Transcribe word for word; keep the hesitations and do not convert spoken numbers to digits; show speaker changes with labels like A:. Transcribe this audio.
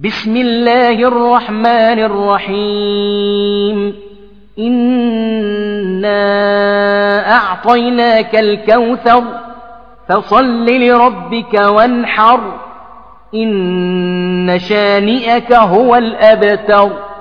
A: بسم الله الرحمن الرحيم إنا أعطيناك الكوثر فصل لربك وانحر إن شانئك هو الأبتر.